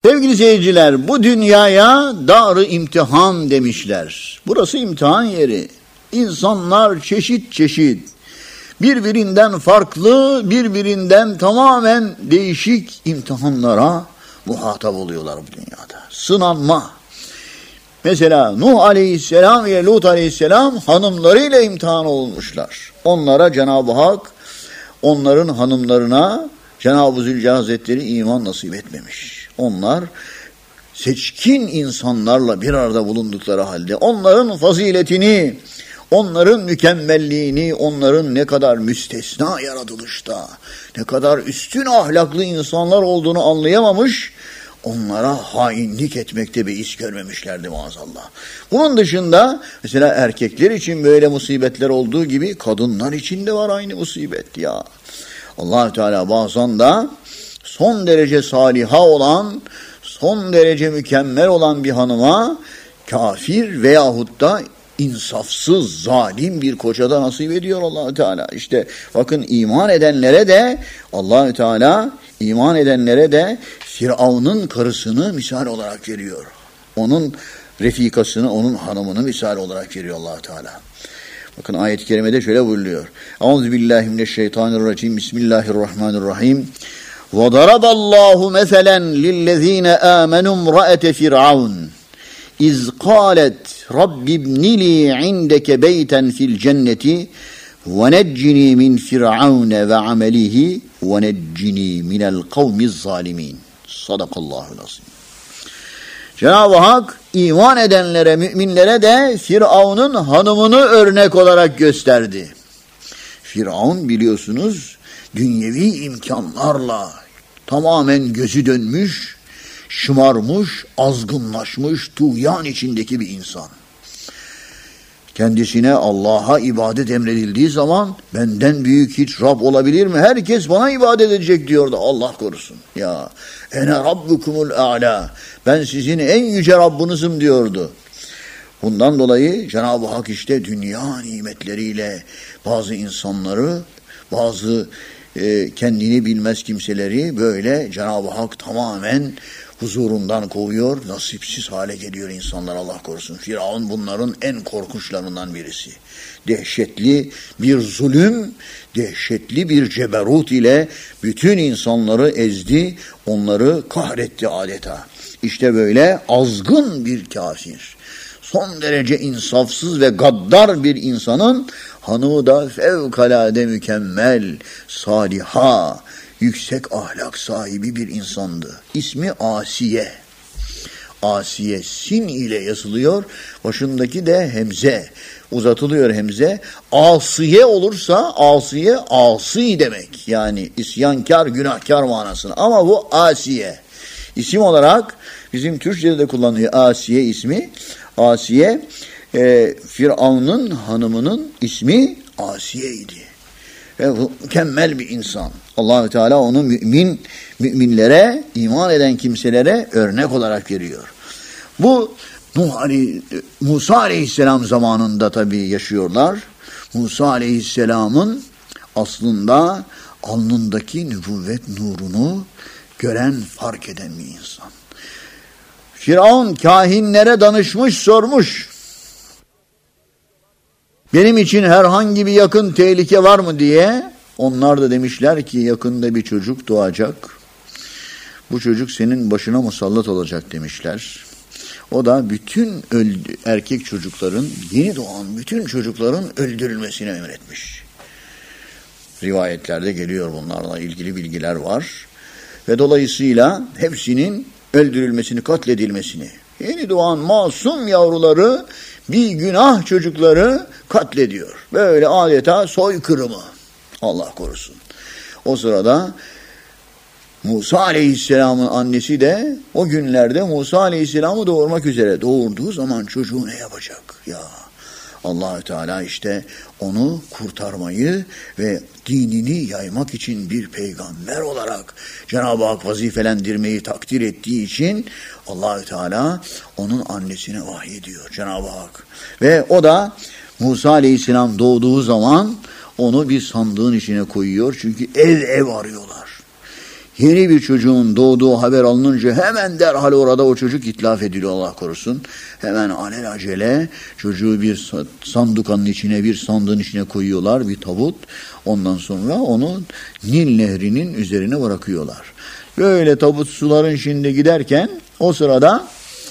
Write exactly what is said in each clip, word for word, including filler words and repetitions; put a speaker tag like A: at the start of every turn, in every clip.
A: Sevgili seyirciler, bu dünyaya dar-ı imtihan demişler. Burası imtihan yeri. İnsanlar çeşit çeşit, birbirinden farklı, birbirinden tamamen değişik imtihanlara muhatap oluyorlar bu dünyada. Sınanma. Mesela Nuh Aleyhisselam ile Lut Aleyhisselam hanımlarıyla imtihan olmuşlar. Onlara Cenab-ı Hak, onların hanımlarına Cenab-ı Zülcelal Hazretleri iman nasip etmemiş. Onlar seçkin insanlarla bir arada bulundukları halde onların faziletini, onların mükemmelliğini, onların ne kadar müstesna yaratılışta, ne kadar üstün ahlaklı insanlar olduğunu anlayamamış, onlara hainlik etmekte beis görmemişlerdi maazallah. Bunun dışında mesela erkekler için böyle musibetler olduğu gibi kadınlar için de var aynı musibet ya. Allah Teala bazen de son derece saliha olan, son derece mükemmel olan bir hanıma kafir veyahut da insafsız, zalim bir kocada nasip ediyor Allah Teala. İşte bakın iman edenlere de Allah Teala iman edenlere de Firavun'un karısını misal olarak veriyor. Onun refikasını, onun hanımını misal olarak veriyor Allah Teala. Bakın ayet-i kerimede şöyle buyuruyor. Euzubillahimineşşeytanirracim. Bismillahirrahmanirrahim. وَضَرَبَ اللّٰهُ مَثَلًا لِلَّذ۪ينَ آمَنُوا امْرَأَةَ فِرْعَوْنَ اِذْ قَالَتْ رَبِّ ابْنِ لِي عِنْدَكَ بَيْتًا فِي الْجَنَّةِ وَنَجِّنِي مِنْ فِرْعَوْنَ وَعَمَلِهِ وَنَجِّنِي مِنَ الْقَوْمِ الظَّالِمِينَ. Sadakallahu lazim. Cenab-ı Hak iman edenlere, müminlere de Firavun'un hanımını örnek olarak gösterdi. Firavun biliyorsunuz dünyevi imkanlarla tamamen gözü dönmüş, şımarmış, azgınlaşmış, tuğyan içindeki bir insan. Kendisine Allah'a ibadet emredildiği zaman benden büyük hiç Rab olabilir mi? Herkes bana ibadet edecek diyordu. Allah korusun. Ya ene rabbukumul a'la. Ben sizin en yüce Rabbinizim diyordu. Bundan dolayı Cenab-ı Hak işte dünya nimetleriyle bazı insanları, bazı e, kendini bilmez kimseleri böyle Cenab-ı Hak tamamen huzurundan kovuyor, nasipsiz hale geliyor insanlar Allah korusun. Firavun bunların en korkunçlarından birisi. Dehşetli bir zulüm, dehşetli bir ceberut ile bütün insanları ezdi, onları kahretti adeta. İşte böyle azgın bir kafir, son derece insafsız ve gaddar bir insanın hanımı da fevkalade mükemmel, saliha, yüksek ahlak sahibi bir insandı. İsmi Asiye. Asiye sin ile yazılıyor. Başındaki de hemze. Uzatılıyor hemze. Asiye olursa Asiye asi demek. Yani isyankar, günahkar manasını. Ama bu Asiye. İsim olarak bizim Türkçe'de de kullanılıyor Asiye ismi. Asiye e, Firavun'un hanımının ismi Asiye'ydi. Ve mükemmel bir insan. Allah-u Teala onu mümin, müminlere, iman eden kimselere örnek olarak veriyor. Bu Nuh Ali, Musa Aleyhisselam zamanında tabii yaşıyorlar. Musa Aleyhisselam'ın aslında alnındaki nübüvvet nurunu gören, fark eden bir insan. Firavun kahinlere danışmış, sormuş. Benim için herhangi bir yakın tehlike var mı diye. Onlar da demişler ki yakında bir çocuk doğacak. Bu çocuk senin başına musallat olacak demişler. O da bütün öldü, erkek çocukların, yeni doğan bütün çocukların öldürülmesini emretmiş. Rivayetlerde geliyor, bunlarla ilgili bilgiler var. Ve dolayısıyla hepsinin öldürülmesini, katledilmesini. Yeni doğan masum yavruları, bir günah çocukları katlediyor. Böyle adeta soykırımı. Allah korusun. O sırada Musa Aleyhisselam'ın annesi de o günlerde Musa Aleyhisselam'ı doğurmak üzere. Doğurduğu zaman çocuğu ne yapacak? Ya Allah-u Teala işte onu kurtarmayı ve dinini yaymak için bir peygamber olarak Cenab-ı Hak vazifelendirmeyi takdir ettiği için Allah-u Teala onun annesine vahyediyor Cenab-ı Hak. Ve o da Musa Aleyhisselam doğduğu zaman onu bir sandığın içine koyuyor. Çünkü ev ev arıyorlar. Yeni bir çocuğun doğduğu haber alınınca hemen derhal orada o çocuk itlaf ediliyor, Allah korusun. Hemen alelacele çocuğu bir sandukanın içine, bir sandığın içine koyuyorlar, bir tabut. Ondan sonra onu Nil Nehri'nin üzerine bırakıyorlar. Böyle tabut suların içinde giderken o sırada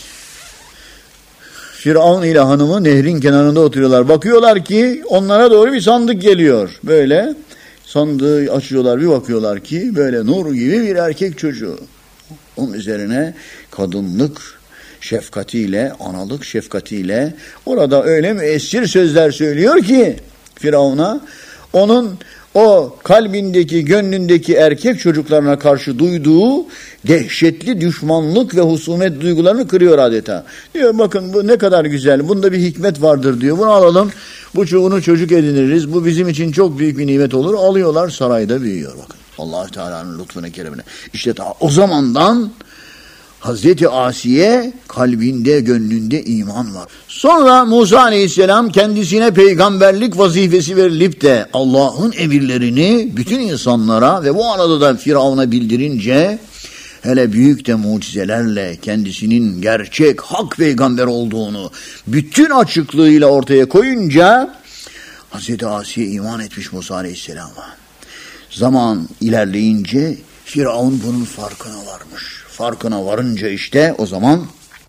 A: Firavun ile hanımı nehrin kenarında oturuyorlar. Bakıyorlar ki onlara doğru bir sandık geliyor. Böyle sandığı açıyorlar, bir bakıyorlar ki böyle nur gibi bir erkek çocuğu. Onun üzerine kadınlık şefkatiyle, analık şefkatiyle orada öyle müessir sözler söylüyor ki Firavun'a, onun o kalbindeki, gönlündeki erkek çocuklarına karşı duyduğu dehşetli düşmanlık ve husumet duygularını kırıyor adeta. Diyor bakın bu ne kadar güzel, bunda bir hikmet vardır diyor. Bunu alalım, bu bunu çocuk ediniriz, bu bizim için çok büyük bir nimet olur. Alıyorlar, sarayda büyüyor bakın. Allah-u Teala'nın lütfuna keremine. İşte ta o zamandan Hazreti Asiye kalbinde, gönlünde iman var. Sonra Musa Aleyhisselam kendisine peygamberlik vazifesi verilip de Allah'ın emirlerini bütün insanlara ve bu arada da Firavun'a bildirince, hele büyük de mucizelerle kendisinin gerçek hak peygamber olduğunu bütün açıklığıyla ortaya koyunca Hazreti Asiye iman etmiş Musa Aleyhisselam'a. Zaman ilerleyince Firavun bunun farkına varmış. Farkına varınca işte o zaman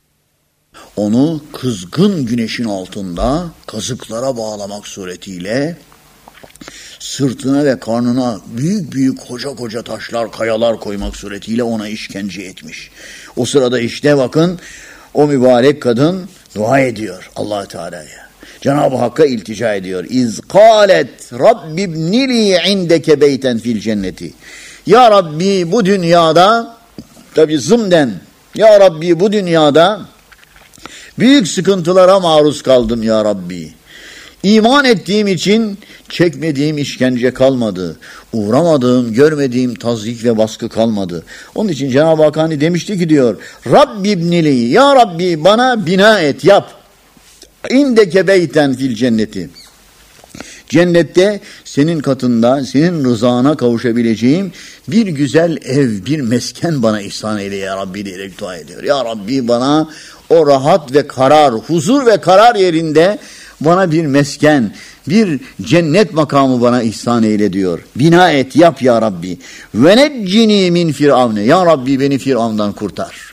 A: onu kızgın güneşin altında kazıklara bağlamak suretiyle sırtına ve karnına büyük büyük koca koca taşlar, kayalar koymak suretiyle ona işkence etmiş. O sırada işte bakın o mübarek kadın dua ediyor Allah-u Teala'ya. Cenab-ı Hakk'a iltica ediyor. İz kâlet Rabbi ibnili indeke beyten fil cenneti. Ya Rabbi bu dünyada, tabi zımden, ya Rabbi bu dünyada büyük sıkıntılara maruz kaldım ya Rabbi. İman ettiğim için çekmediğim işkence kalmadı. Uğramadığım, görmediğim tazyik ve baskı kalmadı. Onun için Cenab-ı Hak hani demişti ki diyor, Rabbi ibnili, ya Rabbi bana bina et, yap. İndeke beyten fil cenneti. Cennette senin katında, senin rızana kavuşabileceğim bir güzel ev, bir mesken bana ihsan eyle ya Rabbi diyerek dua ediyor. Ya Rabbi bana o rahat ve karar, huzur ve karar yerinde bana bir mesken, bir cennet makamı bana ihsan eyle diyor. Bina et, yap ya Rabbi. Ve neccini min firavne. Ya Rabbi beni Firavundan kurtar.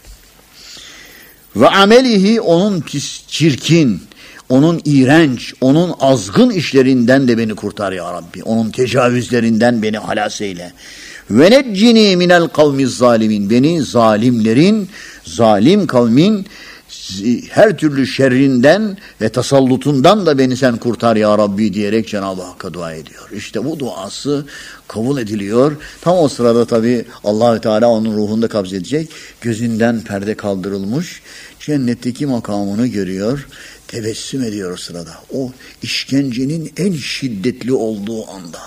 A: Ve amelihi, onun pis, çirkin, onun iğrenç, onun azgın işlerinden de beni kurtar ya Rabbi. Onun tecavüzlerinden beni halas eyle. Ve neccini minel kavmiz zalimin. Beni zalimlerin, zalim kavmin her türlü şerrinden ve tasallutundan da beni sen kurtar ya Rabbi diyerek Cenab-ı Hakk'a dua ediyor. İşte bu duası kabul ediliyor. Tam o sırada tabii Allah-u Teala onun ruhunda kabzedecek. Gözünden perde kaldırılmış. Cennetteki makamını görüyor. Tebessüm ediyor o sırada. O işkencenin en şiddetli olduğu anda,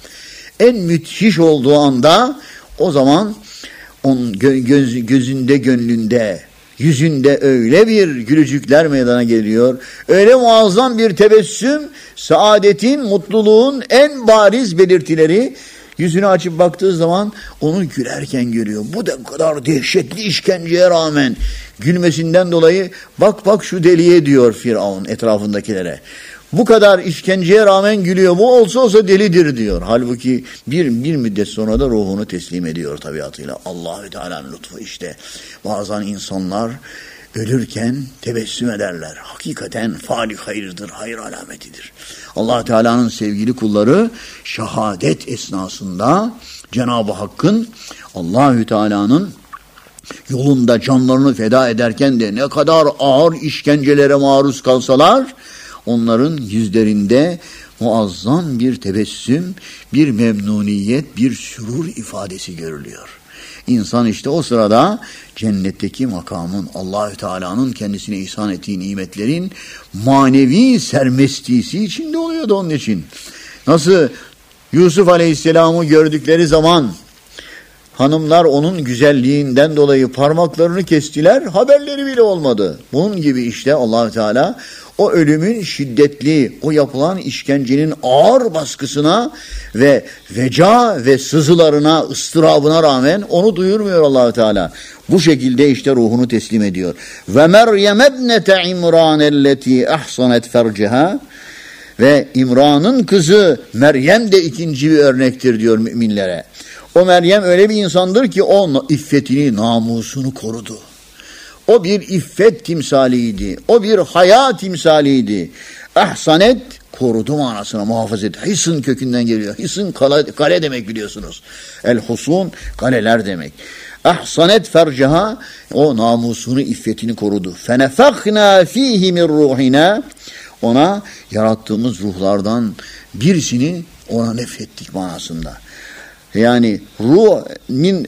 A: en müthiş olduğu anda, o zaman onun göz, gözünde, gönlünde, yüzünde öyle bir gülücükler meydana geliyor. Öyle muazzam bir tebessüm, saadetin, mutluluğun en bariz belirtileri. Yüzünü açıp baktığı zaman onu gülerken görüyor. Bu da kadar dehşetli işkenceye rağmen gülmesinden dolayı bak bak şu deliye diyor Firavun etrafındakilere. Bu kadar işkenceye rağmen gülüyor. Bu olsa olsa delidir diyor. Halbuki bir, bir müddet sonra da ruhunu teslim ediyor tabiatıyla. Allah-u Teala'nın lütfu işte. Bazen insanlar ölürken tebessüm ederler. Hakikaten fali hayırdır, hayır alametidir. Allah Teala'nın sevgili kulları şehadet esnasında Cenab-ı Hakk'ın, Allahü Teala'nın yolunda canlarını feda ederken de ne kadar ağır işkencelere maruz kalsalar, onların yüzlerinde muazzam bir tebessüm, bir memnuniyet, bir sürur ifadesi görülüyor. İnsan işte o sırada cennetteki makamın, Allahü Teala'nın kendisine ihsan ettiği nimetlerin manevi sermestisi içinde oluyordu onun için. Nasıl Yusuf Aleyhisselam'ı gördükleri zaman hanımlar onun güzelliğinden dolayı parmaklarını kestiler, haberleri bile olmadı. Bunun gibi işte Allah-u Teala o ölümün şiddetli, o yapılan işkencenin ağır baskısına ve veca ve sızılarına, ıstırabına rağmen onu duyurmuyor Allah-u Teala. Bu şekilde işte ruhunu teslim ediyor. Ve Meryem ebnete İmran elleti ahsanet ferceha, ve İmran'ın kızı Meryem de ikinci bir örnektir diyor müminlere. O Meryem öyle bir insandır ki o iffetini, namusunu korudu. O bir iffet timsaliydi. O bir haya timsaliydi. Ahsanet, korudu manasına, muhafaza etti. Hisn kökünden geliyor. Hisn kale, kale demek biliyorsunuz. El husun, kaleler demek. Ahsanet fercaha, o namusunu, iffetini korudu. Fenefekhna fihi min ruhina, ona yarattığımız ruhlardan birisini ona nefrettik manasında. Yani ruh min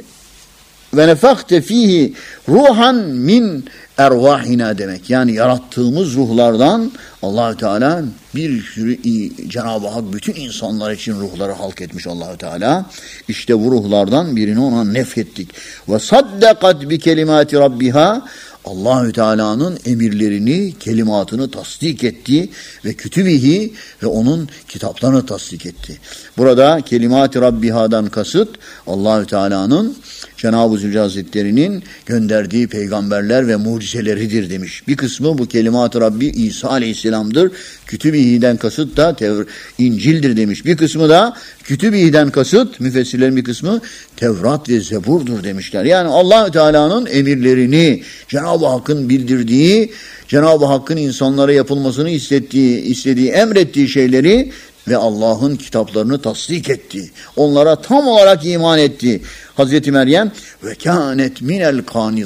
A: ve nefakte fihi ruhan min ervahina demek. Yani yarattığımız ruhlardan Allah-u Teala bir sürü Cenab-ı Hak bütün insanlar için ruhları halk etmiş Allah-u Teala. İşte bu ruhlardan birini ona nefrettik. Ve saddakat bi kelimati rabbiha, Allahü Teala'nın emirlerini, kelimatını tasdik etti ve kütübihi ve onun kitaplarını tasdik etti. Burada kelimat-ı Rabbiha'dan kasıt Allahü Teala'nın, Cenab-ı Zülcelal Hazretleri'nin gönderdiği peygamberler ve mucizeleridir demiş. Bir kısmı bu kelimat-ı Rabbi İsa Aleyhisselam'dır. Kütübihi'den kasıt da Tevr- İncil'dir demiş. Bir kısmı da Kütübihi'den kasıt, müfessirlerin bir kısmı Tevrat ve Zebur'dur demişler. Yani Allahü Teala'nın emirlerini, Cenab-ı Hakk'ın bildirdiği, Cenab-ı Hakk'ın insanlara yapılmasını istediği, istediği, emrettiği şeyleri ve Allah'ın kitaplarını tasdik etti. Onlara tam olarak iman etti. Hazreti Meryem ve kânet minel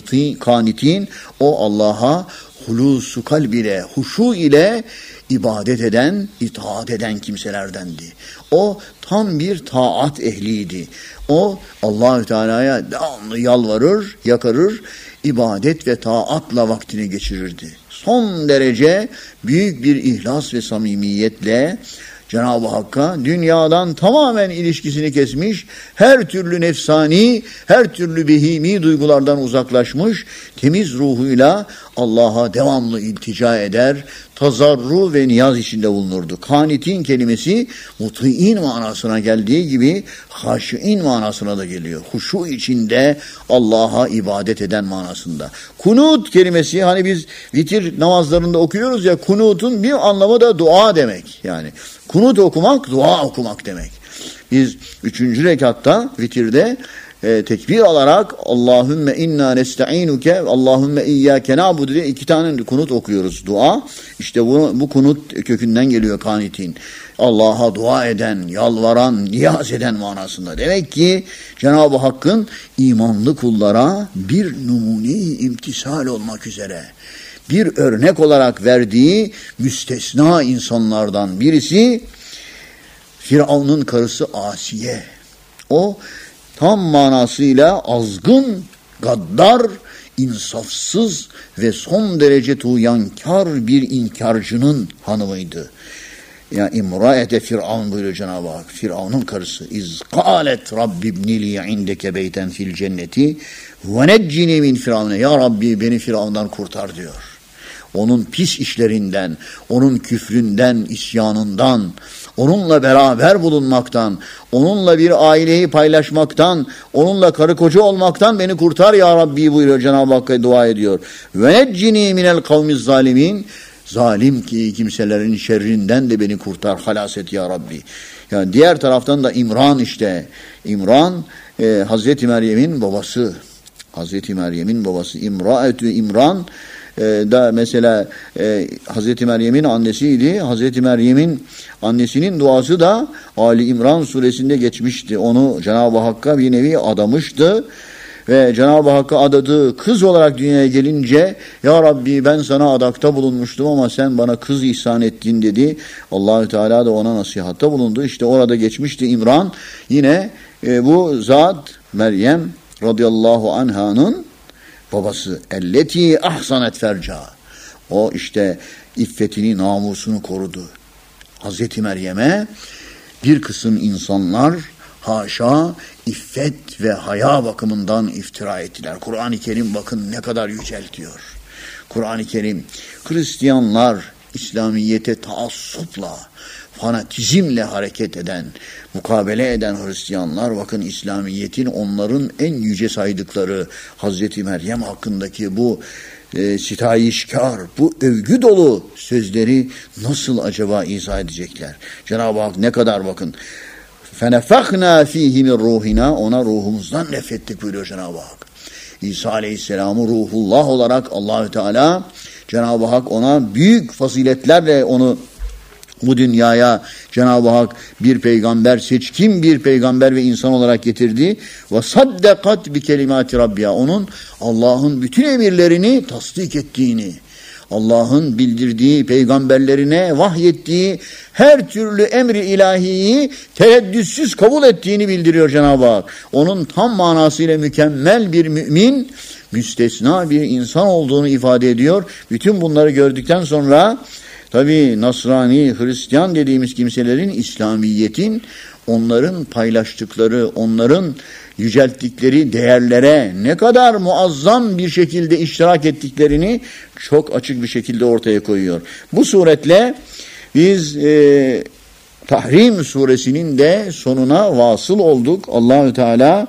A: kânitin, o Allah'a hulusu kalbiyle, huşu ile ibadet eden, itaat eden kimselerdendi. O tam bir taat ehliydi. O Allahü Teala'ya devamlı yalvarır, yakarır, ibadet ve taatla vaktini geçirirdi. Son derece büyük bir ihlas ve samimiyetle Cenab-ı Hakk'a dünyadan tamamen ilişkisini kesmiş, her türlü nefsani, her türlü behimi duygulardan uzaklaşmış, temiz ruhuyla Allah'a devamlı iltica eder, tazarru ve niyaz içinde bulunurdu. Kanitin kelimesi muti'in manasına geldiği gibi haşi'in manasına da geliyor. Huşu içinde Allah'a ibadet eden manasında. Kunut kelimesi, hani biz vitir namazlarında okuyoruz ya, kunutun bir anlamı da dua demek. Yani kunut okumak, dua okumak demek. Biz üçüncü rekatta, vitirde e, tekbir alarak Allahümme inna nesta'inuke, Allahümme iyyâke na'budu diye iki tane kunut okuyoruz, dua. İşte bu, bu kunut kökünden geliyor kanitin. Allah'a dua eden, yalvaran, niyaz eden manasında. Demek ki Cenab-ı Hakk'ın imanlı kullara bir numune-i imtisal olmak üzere bir örnek olarak verdiği müstesna insanlardan birisi Firavun'un karısı Asiye. O tam manasıyla azgın, gaddar, insafsız ve son derece tuğyankar bir inkarcının hanımıydı. Yani imraete Firavun buyuruyor Cenab-ı Hak. Firavun'un karısı. İz kâlet Rabbi ibnili indeke beyten fil cenneti ve neccini min Firavun'e. Ya Rabbi, beni Firavun'dan kurtar diyor. Onun pis işlerinden, onun küfründen, isyanından, onunla beraber bulunmaktan, onunla bir aileyi paylaşmaktan, onunla karı koca olmaktan beni kurtar ya Rabbi buyuruyor Cenab-ı Hakk'a, dua ediyor. Ve neccini minel kavmiz zalimin. Zalim ki kimselerin şerrinden de beni kurtar, halas et ya Rabbi. Yani diğer taraftan da İmran işte. İmran e, Hazreti Meryem'in babası. Hazreti Meryem'in babası. İmraetü İmran e, da mesela e, Hazreti Meryem'in annesiydi. Hazreti Meryem'in annesinin duası da Ali İmran suresinde geçmişti. Onu Cenab-ı Hakk'a bir nevi adamıştı. Ve Cenab-ı Hakk'a adadığı kız olarak dünyaya gelince ya Rabbi, ben sana adakta bulunmuştum ama sen bana kız ihsan ettin dedi. Allahü Teala da ona nasihatta bulundu. İşte orada geçmişti İmran. Yine e, bu zat Meryem radıyallahu anha'nın babası. Elleti ahsanet ferca. O işte iffetini, namusunu korudu. Hazreti Meryem'e bir kısım insanlar haşa iffet ve haya bakımından iftira ettiler. Kur'an-ı Kerim bakın ne kadar yüceltiyor. Kur'an-ı Kerim Hristiyanlar İslamiyete taassupla, fanatizmle hareket eden, mukabele eden Hristiyanlar, bakın İslamiyet'in onların en yüce saydıkları Hazreti Meryem hakkındaki bu e, sitayişkar, bu övgü dolu sözleri nasıl acaba izah edecekler? Cenab-ı Hak ne kadar bakın, فَنَفَخْنَا ف۪يهِ مِنْ ruhina, ona ruhumuzdan nefrettik buyuruyor Cenab-ı Hak. İsa Aleyhisselam'ı ruhullah olarak Allahü Teala, Cenab-ı Hak ona büyük faziletlerle onu bu dünyaya Cenab-ı Hak bir peygamber, seçkin bir peygamber ve insan olarak getirdi. Ve saddakat bi kelimati rabbiha, onun Allah'ın bütün emirlerini tasdik ettiğini, Allah'ın bildirdiği, peygamberlerine vahyettiği her türlü emri ilahiyi tereddütsüz kabul ettiğini bildiriyor Cenab-ı Hak. Onun tam manasıyla mükemmel bir mümin, müstesna bir insan olduğunu ifade ediyor. Bütün bunları gördükten sonra tabii Nasrani, Hristiyan dediğimiz kimselerin İslamiyet'in onların paylaştıkları, onların yücelttikleri değerlere ne kadar muazzam bir şekilde iştirak ettiklerini çok açık bir şekilde ortaya koyuyor. Bu suretle biz e, Tahrim suresinin de sonuna vasıl olduk. Allahü Teala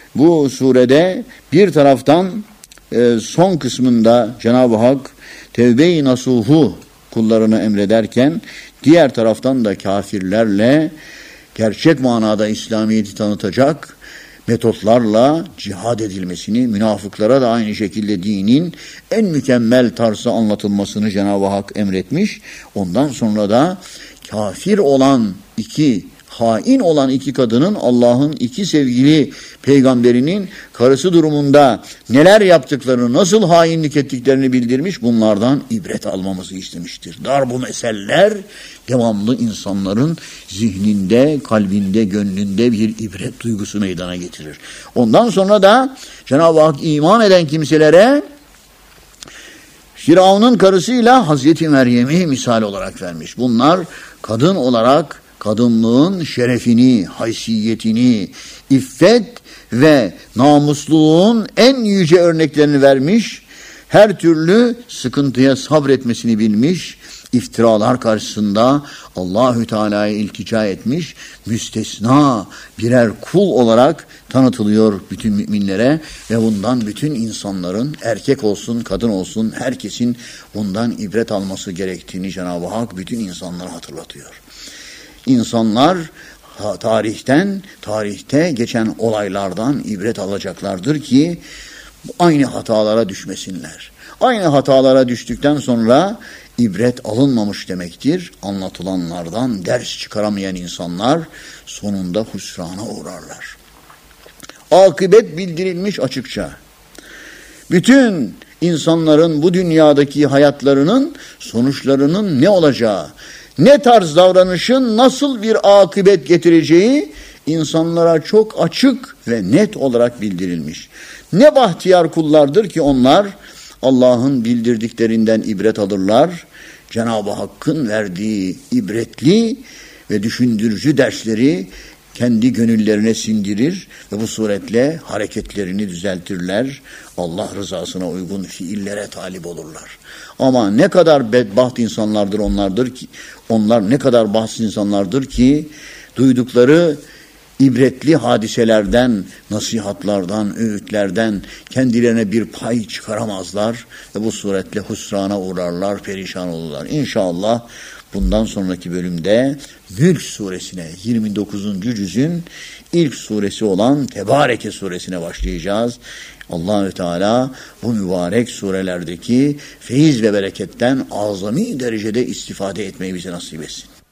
A: bu surede bir taraftan e, son kısmında Cenab-ı Hak tevbe-i nasuhu kullarını emrederken, diğer taraftan da kafirlerle gerçek manada İslamiyet'i tanıtacak metotlarla cihad edilmesini, münafıklara da aynı şekilde dinin en mükemmel tarzda anlatılmasını Cenab-ı Hak emretmiş. Ondan sonra da kafir olan iki, hain olan iki kadının Allah'ın iki sevgili peygamberinin karısı durumunda neler yaptıklarını, nasıl hainlik ettiklerini bildirmiş, bunlardan ibret almamızı istemiştir. Dar-bu meseller devamlı insanların zihninde, kalbinde, gönlünde bir ibret duygusu meydana getirir. Ondan sonra da Cenab-ı Hak iman eden kimselere Firavun'un karısıyla Hazreti Meryem'i misal olarak vermiş. Bunlar kadın olarak kadınlığın şerefini, haysiyetini, iffet ve namusluğun en yüce örneklerini vermiş, her türlü sıkıntıya sabretmesini bilmiş, iftiralar karşısında Allahü Teala'ya iltica etmiş, müstesna birer kul olarak tanıtılıyor bütün müminlere ve bundan bütün insanların, erkek olsun, kadın olsun, herkesin bundan ibret alması gerektiğini Cenab-ı Hak bütün insanlara hatırlatıyor. İnsanlar tarihten, tarihte geçen olaylardan ibret alacaklardır ki aynı hatalara düşmesinler. Aynı hatalara düştükten sonra ibret alınmamış demektir. Anlatılanlardan ders çıkaramayan insanlar sonunda hüsrana uğrarlar. Akıbet bildirilmiş açıkça. Bütün insanların bu dünyadaki hayatlarının sonuçlarının ne olacağı, ne tarz davranışın nasıl bir akıbet getireceği insanlara çok açık ve net olarak bildirilmiş. Ne bahtiyar kullardır ki onlar Allah'ın bildirdiklerinden ibret alırlar. Cenab-ı Hakk'ın verdiği ibretli ve düşündürücü dersleri kendi gönüllerine sindirir ve bu suretle hareketlerini düzeltirler. Allah rızasına uygun fiillere talip olurlar. Ama ne kadar bedbaht insanlardır onlardır ki, onlar ne kadar bahtsız insanlardır ki duydukları ibretli hadiselerden, nasihatlardan, öğütlerden kendilerine bir pay çıkaramazlar ve bu suretle husrana uğrarlar, perişan olurlar. İnşallah bundan sonraki bölümde Mülk suresine, yirmi dokuzuncu cüzün ilk suresi olan Tebareke suresine başlayacağız. Allahü Teala bu mübarek surelerdeki feyiz ve bereketten azami derecede istifade etmeyi bize nasip etsin.